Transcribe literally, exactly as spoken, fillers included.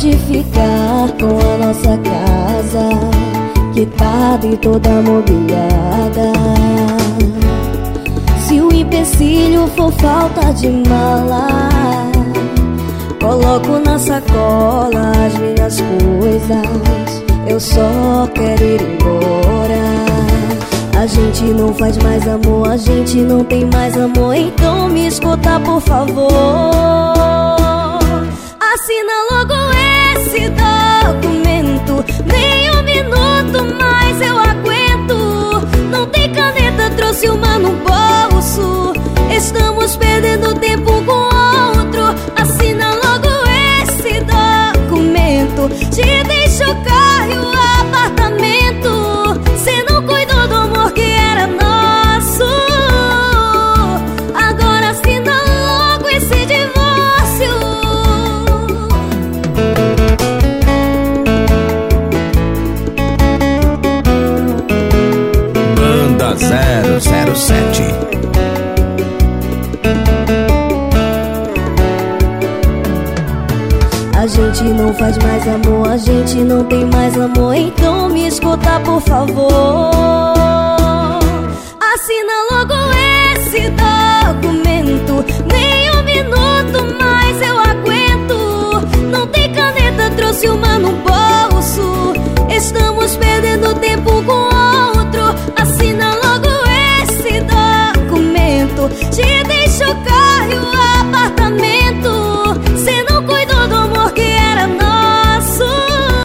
pode ficar com a nossa casa, quitada e toda mobiliada. Se o empecilho for falta de mala, coloco na sacola as minhas coisas. Eu só quero ir embora. A gente não faz mais amor, a gente não tem mais amor. Então me escuta, por favor. Assina logo esse documento. Nem um minuto mais eu aguento. Não tem caneta, trouxe uma no bolso. Estamos perdendo tempo com outro. Assina logo esse documento. Te deixo o carro e o apartamento. Cê não cuidou do amor que era nosso. Agora assina logo esse divórcio. Banda zero zero sete. A gente não faz mais amor, a gente não tem mais amor. Então me escuta, por favor. Assina logo esse documento. Nem um minuto mais eu aguento. Não tem caneta, trouxe uma no bolso. Estamos perdendo